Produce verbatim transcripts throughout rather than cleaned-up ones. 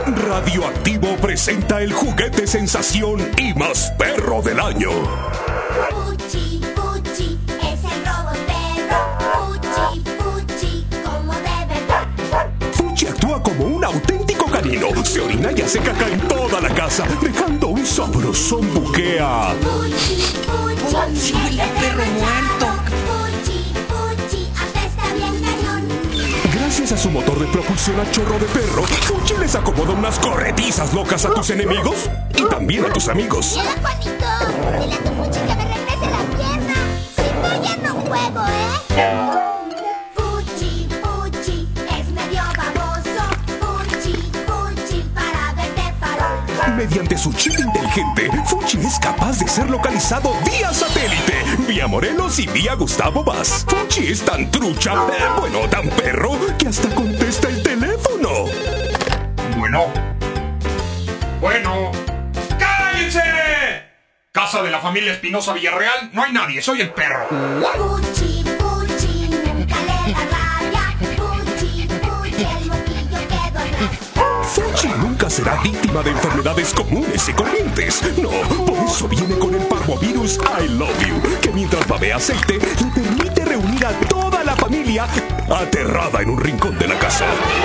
Radioactivo presenta el juguete sensación y más perro del año. Fuchi, Fuchi, es el robot perro. Fuchi, Fuchi, como debe. Fuchi actúa como un auténtico canino. Se orina y hace caca en toda la casa, dejando un sabrosón buquea. Fuchi, Fuchi, ¡Huele a perro muerto! Fuchi, Fuchi, apesta bien cañón. Gracias a su motor de propulsión a chorro de perro, Fuchi les acomoda unas corretizas locas a tus enemigos y también a tus amigos. Hola, Juanito. Dile a tu Fuchi que me regrese la pierna. Si no, ya no juego, ¿eh? Fuchi, Fuchi, es medio baboso. Fuchi, Fuchi, para verte farol. Mediante su chip inteligente, Fuchi es capaz de ser localizado vía satélite, vía Morelos y vía Gustavo Vaz. Fuchi es tan trucha, eh, bueno, tan perro, que hasta contesta el teléfono. Bueno. Bueno. ¡Cállense! Casa de la familia Espinosa Villarreal, no hay nadie, soy el perro. Fuchi, Fuchi, nunca le da rabia. Fuchi, Fuchi, el moquillo quedó atrás. Fuchi nunca será víctima de enfermedades comunes y corrientes. No, por eso viene con el parvovirus I Love You, que mientras babea aceite, le permite reunir a toda la familia aterrada en un rincón de la casa.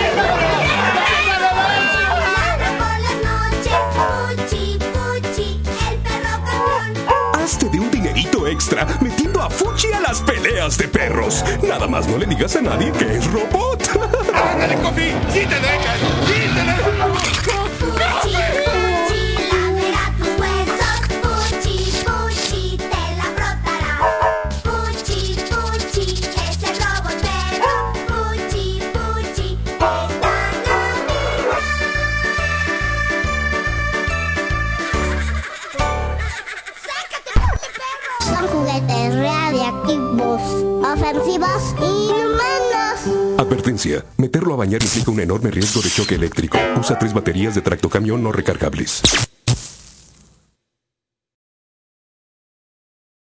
Por las noches, Fuchi, Fuchi, el perro campeón. Hazte de un dinerito extra metiendo a Fuchi a las peleas de perros. Nada más no le digas a nadie que es robot. ¡Ándale, Cofi! ¡Sí te dejas! ¡Sí te dejas! Fuchi, Fuchi, lamerá tus huesos. Fuchi, Fuchi, te la frotará. Fuchi, Fuchi, es el robot perro. Fuchi, Fuchi, es tan amigo. ¡Sácate, fuerte perro! Son juguetes radiactivos, ofensivos y inhumanos. Advertencia, meterlo a bañar implica un enorme riesgo de choque eléctrico. Usa tres baterías de tractocamión no recargables.